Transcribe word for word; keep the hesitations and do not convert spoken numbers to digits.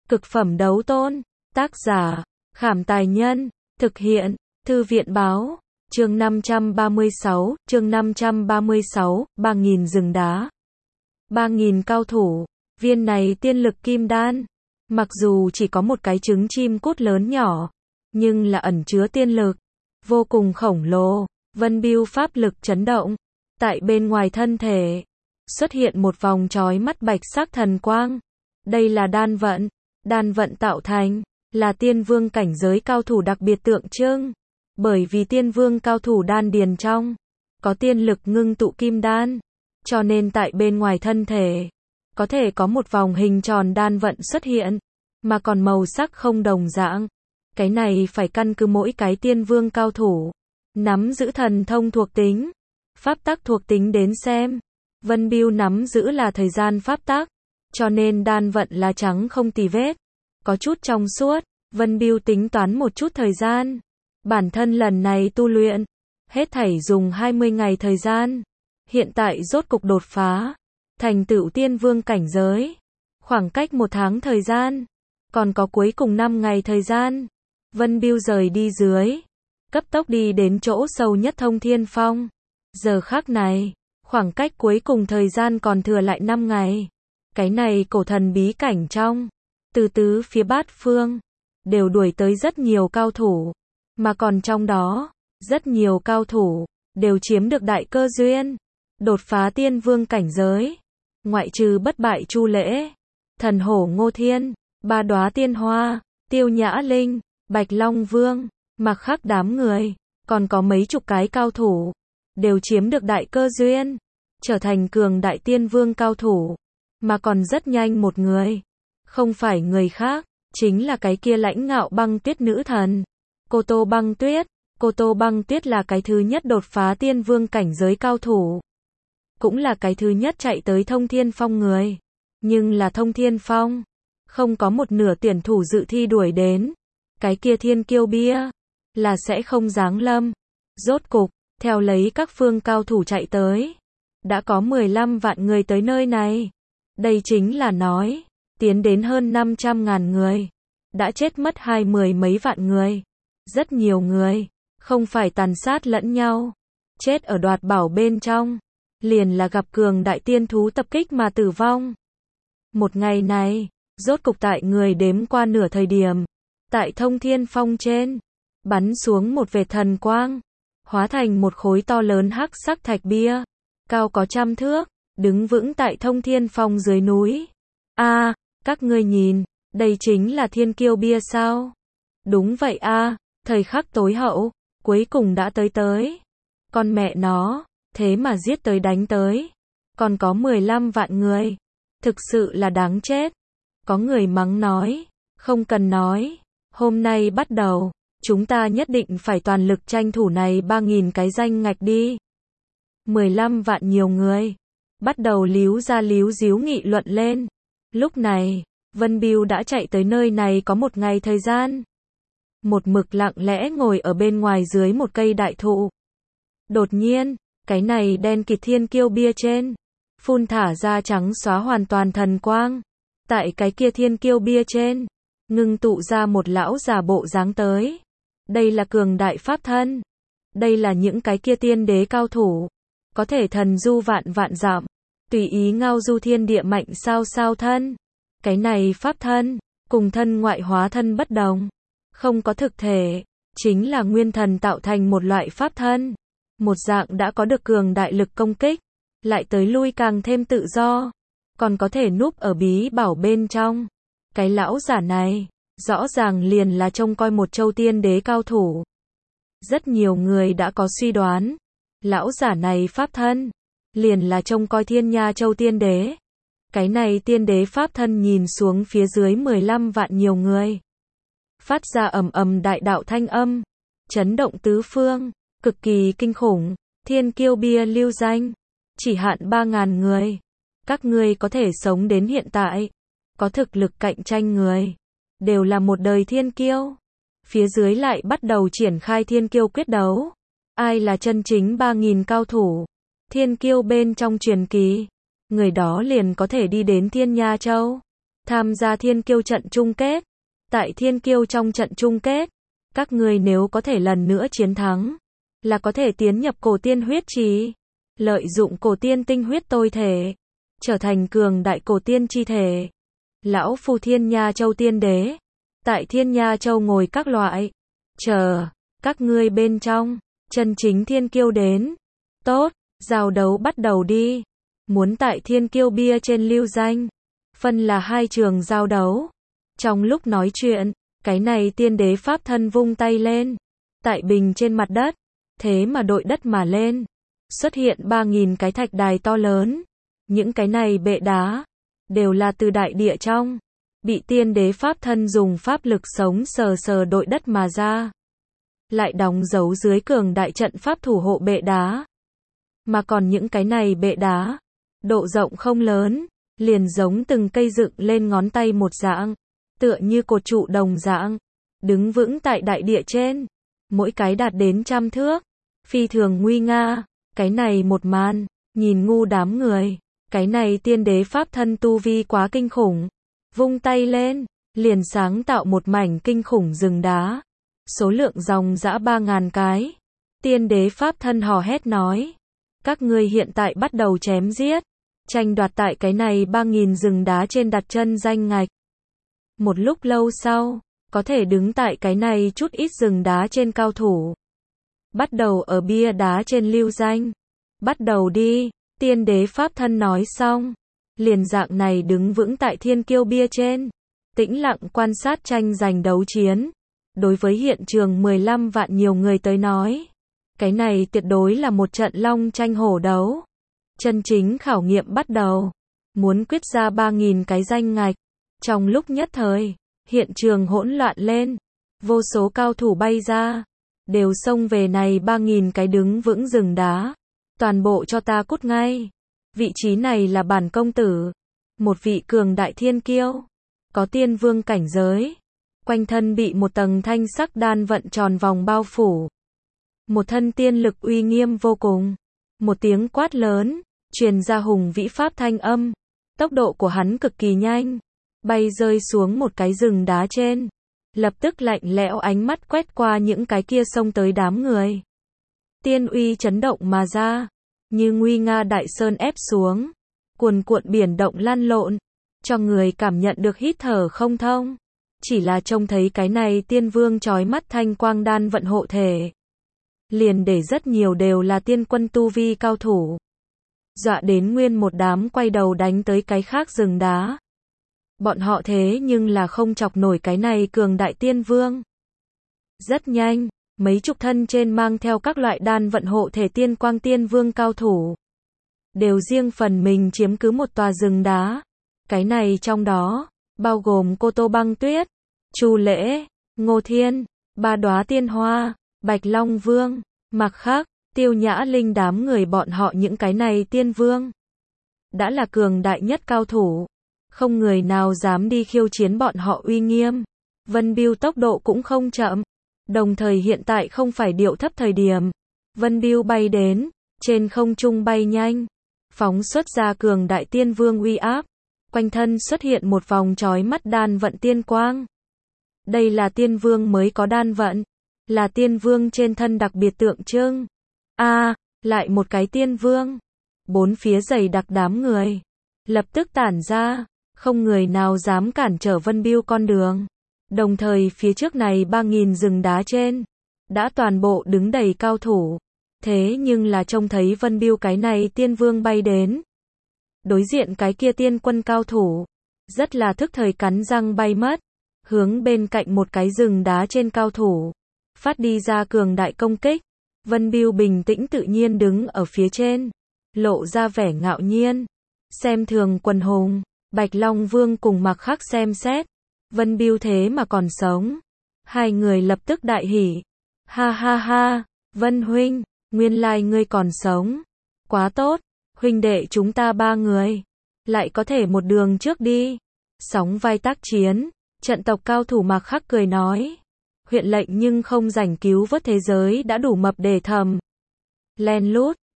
Cực phẩm đấu tôn. Tác giả, Khảm Tài Nhân. Thực hiện, Thư viện Báo. Chương năm trăm ba mươi sáu, chương năm trăm ba mươi sáu, ba nghìn rừng đá. ba nghìn cao thủ. Viên này tiên lực kim đan. Mặc dù chỉ có một cái trứng chim cút lớn nhỏ, nhưng là ẩn chứa tiên lực. Vô cùng khổng lồ. Vân Bưu pháp lực chấn động. Tại bên ngoài thân thể, xuất hiện một vòng chói mắt bạch sắc thần quang. Đây là đan vận. Đan vận tạo thành, là tiên vương cảnh giới cao thủ đặc biệt tượng trưng. Bởi vì tiên vương cao thủ đan điền trong, có tiên lực ngưng tụ kim đan. Cho nên tại bên ngoài thân thể, có thể có một vòng hình tròn đan vận xuất hiện, mà còn màu sắc không đồng dạng. Cái này phải căn cứ mỗi cái tiên vương cao thủ, nắm giữ thần thông thuộc tính, pháp tắc thuộc tính đến xem. Vân Bưu nắm giữ là thời gian pháp tắc, cho nên đan vận là trắng không tì vết, có chút trong suốt. Vân Bưu tính toán một chút thời gian. Bản thân lần này tu luyện, hết thảy dùng hai mươi ngày thời gian. Hiện tại rốt cục đột phá, thành tựu tiên vương cảnh giới. Khoảng cách một tháng thời gian, còn có cuối cùng năm ngày thời gian. Vân Bưu rời đi dưới, cấp tốc đi đến chỗ sâu nhất Thông Thiên Phong. Giờ khắc này, khoảng cách cuối cùng thời gian còn thừa lại năm ngày. Cái này cổ thần bí cảnh trong, từ tứ phía bát phương, đều đuổi tới rất nhiều cao thủ. Mà còn trong đó, rất nhiều cao thủ, đều chiếm được đại cơ duyên, đột phá tiên vương cảnh giới. Ngoại trừ bất bại Chu Lễ, thần hổ Ngô Thiên, ba đóa tiên hoa, Tiêu Nhã Linh, Bạch Long Vương, mặc khác đám người, còn có mấy chục cái cao thủ, đều chiếm được đại cơ duyên, trở thành cường đại tiên vương cao thủ. Mà còn rất nhanh một người, không phải người khác, chính là cái kia lãnh ngạo băng tuyết nữ thần, Cô Tô Băng Tuyết. Cô Tô Băng Tuyết là cái thứ nhất đột phá tiên vương cảnh giới cao thủ, cũng là cái thứ nhất chạy tới Thông Thiên Phong người. Nhưng là Thông Thiên Phong, không có một nửa tuyển thủ dự thi đuổi đến. Cái kia thiên kiêu bia, là sẽ không giáng lâm. Rốt cục, theo lấy các phương cao thủ chạy tới, đã có mười lăm vạn người tới nơi này. Đây chính là nói, tiến đến hơn năm trăm ngàn người, đã chết mất hai mười mấy vạn người. Rất nhiều người, không phải tàn sát lẫn nhau, chết ở đoạt bảo bên trong, liền là gặp cường đại tiên thú tập kích mà tử vong. Một ngày này, rốt cục tại người đếm qua nửa thời điểm, tại Thông Thiên Phong trên, bắn xuống một vệt thần quang, hóa thành một khối to lớn hắc sắc thạch bia, cao có trăm thước, đứng vững tại Thông Thiên Phong dưới núi. A, à, các ngươi nhìn, đây chính là thiên kiêu bia sao? Đúng vậy a, à, thời khắc tối hậu, cuối cùng đã tới tới. Con mẹ nó, thế mà giết tới đánh tới, còn có mười lăm vạn người, thực sự là đáng chết. Có người mắng nói, không cần nói, hôm nay bắt đầu, chúng ta nhất định phải toàn lực tranh thủ này ba nghìn cái danh ngạch đi. mười lăm vạn nhiều người, bắt đầu líu ra líu díu nghị luận lên. Lúc này, Vân Bưu đã chạy tới nơi này có một ngày thời gian. Một mực lặng lẽ ngồi ở bên ngoài dưới một cây đại thụ. Đột nhiên, cái này đen kịt thiên kiêu bia trên, phun thả ra trắng xóa hoàn toàn thần quang. Tại cái kia thiên kiêu bia trên, ngưng tụ ra một lão già bộ dáng tới. Đây là cường đại pháp thân. Đây là những cái kia tiên đế cao thủ, có thể thần du vạn vạn dặm, tùy ý ngao du thiên địa mạnh sao sao thân. Cái này pháp thân, cùng thân ngoại hóa thân bất đồng, không có thực thể, chính là nguyên thần tạo thành một loại pháp thân. Một dạng đã có được cường đại lực công kích, lại tới lui càng thêm tự do, còn có thể núp ở bí bảo bên trong. Cái lão giả này, rõ ràng liền là trông coi một châu tiên đế cao thủ. Rất nhiều người đã có suy đoán, lão giả này pháp thân, liền là trông coi Thiên Nha Châu tiên đế. Cái này tiên đế pháp thân nhìn xuống phía dưới mười lăm vạn nhiều người, phát ra ầm ầm đại đạo thanh âm, chấn động tứ phương, cực kỳ kinh khủng. Thiên kiêu bia lưu danh, chỉ hạn ba ngàn người. Các ngươi có thể sống đến hiện tại, có thực lực cạnh tranh người, đều là một đời thiên kiêu. Phía dưới lại bắt đầu triển khai thiên kiêu quyết đấu. Ai là chân chính ba nghìn cao thủ, thiên kiêu bên trong truyền kỳ, người đó liền có thể đi đến Thiên Nha Châu. tham gia thiên kiêu trận chung kết. Tại thiên kiêu trong trận chung kết, các ngươi nếu có thể lần nữa chiến thắng, là có thể tiến nhập cổ tiên huyết trì, lợi dụng cổ tiên tinh huyết tôi thể, trở thành cường đại cổ tiên chi thể. Lão phu Thiên Nha Châu tiên đế, tại Thiên Nha Châu ngồi các loại, chờ các ngươi bên trong, chân chính thiên kiêu đến. Tốt, giao đấu bắt đầu đi. Muốn tại thiên kiêu bia trên lưu danh, phân là hai trường giao đấu. Trong lúc nói chuyện, cái này tiên đế pháp thân vung tay lên, tại bình trên mặt đất, thế mà đội đất mà lên, xuất hiện ba nghìn cái thạch đài to lớn. Những cái này bệ đá, đều là từ đại địa trong, bị tiên đế pháp thân dùng pháp lực sống sờ sờ đội đất mà ra. Lại đóng dấu dưới cường đại trận pháp thủ hộ bệ đá. Mà còn những cái này bệ đá, độ rộng không lớn, liền giống từng cây dựng lên ngón tay một dạng, tựa như cột trụ đồng dạng, đứng vững tại đại địa trên, mỗi cái đạt đến trăm thước, phi thường nguy nga. Cái này một màn, nhìn ngu đám người, cái này tiên đế pháp thân tu vi quá kinh khủng, vung tay lên, liền sáng tạo một mảnh kinh khủng rừng đá, số lượng dòng dã ba ngàn cái. Tiên đế pháp thân hò hét nói, các ngươi hiện tại bắt đầu chém giết, tranh đoạt tại cái này ba nghìn rừng đá trên đặt chân danh ngạch. Một lúc lâu sau, có thể đứng tại cái này chút ít rừng đá trên cao thủ, bắt đầu ở bia đá trên lưu danh. Bắt đầu đi, tiên đế pháp thân nói xong, liền dạng này đứng vững tại thiên kiêu bia trên, tĩnh lặng quan sát tranh giành đấu chiến. Đối với hiện trường mười lăm vạn nhiều người tới nói, cái này tuyệt đối là một trận long tranh hổ đấu. Chân chính khảo nghiệm bắt đầu, muốn quyết ra ba nghìn cái danh ngạch. Trong lúc nhất thời, hiện trường hỗn loạn lên, vô số cao thủ bay ra, đều xông về này ba nghìn cái đứng vững rừng đá. Toàn bộ cho ta cút ngay. Vị trí này là bản công tử, một vị cường đại thiên kiêu, có tiên vương cảnh giới, quanh thân bị một tầng thanh sắc đan vận tròn vòng bao phủ. Một thân tiên lực uy nghiêm vô cùng. Một tiếng quát lớn, truyền ra hùng vĩ pháp thanh âm. Tốc độ của hắn cực kỳ nhanh, bay rơi xuống một cái rừng đá trên. Lập tức lạnh lẽo ánh mắt quét qua những cái kia xông tới đám người. Tiên uy chấn động mà ra, như nguy nga đại sơn ép xuống, cuồn cuộn biển động lăn lộn, cho người cảm nhận được hít thở không thông. Chỉ là trông thấy cái này tiên vương chói mắt thanh quang đan vận hộ thể, liền để rất nhiều đều là tiên quân tu vi cao thủ, dọa đến nguyên một đám quay đầu đánh tới cái khác rừng đá. Bọn họ thế nhưng là không chọc nổi cái này cường đại tiên vương. Rất nhanh, mấy chục thân trên mang theo các loại đan vận hộ thể tiên quang tiên vương cao thủ, đều riêng phần mình chiếm cứ một tòa rừng đá. Cái này trong đó, bao gồm Cô Tô Băng Tuyết, Chu Lễ, Ngô Thiên, Ba Đóa Tiên Hoa, Bạch Long Vương, Mặc Khắc, Tiêu Nhã Linh đám người bọn họ những cái này tiên vương. Đã là cường đại nhất cao thủ, không người nào dám đi khiêu chiến bọn họ uy nghiêm. Vân Bưu tốc độ cũng không chậm, đồng thời hiện tại không phải điệu thấp thời điểm. Vân Bưu bay đến, trên không trung bay nhanh, phóng xuất ra cường đại tiên vương uy áp, quanh thân xuất hiện một vòng chói mắt đan vận tiên quang. Đây là tiên vương mới có đan vận, là tiên vương trên thân đặc biệt tượng trưng. A, à, lại một cái tiên vương. Bốn phía dày đặc đám người, lập tức tản ra, không người nào dám cản trở Vân Bưu con đường. Đồng thời phía trước này ba nghìn rừng đá trên, đã toàn bộ đứng đầy cao thủ. Thế nhưng là trông thấy Vân Bưu cái này tiên vương bay đến. Đối diện cái kia tiên quân cao thủ, rất là thức thời cắn răng bay mất, hướng bên cạnh một cái rừng đá trên cao thủ, phát đi ra cường đại công kích. Vân Bưu bình tĩnh tự nhiên đứng ở phía trên, lộ ra vẻ ngạo nhiên, xem thường quần hùng. Bạch Long Vương cùng Mặc Khắc xem xét, Vân Bưu thế mà còn sống, hai người lập tức đại hỉ. Ha ha ha, Vân huynh, nguyên lai ngươi còn sống, quá tốt, huynh đệ chúng ta ba người, lại có thể một đường trước đi, sóng vai tác chiến. Trận tộc cao thủ Mặc Khắc cười nói, huyện lệnh nhưng không rảnh cứu vớt thế giới đã đủ mập để thầm. Len lút,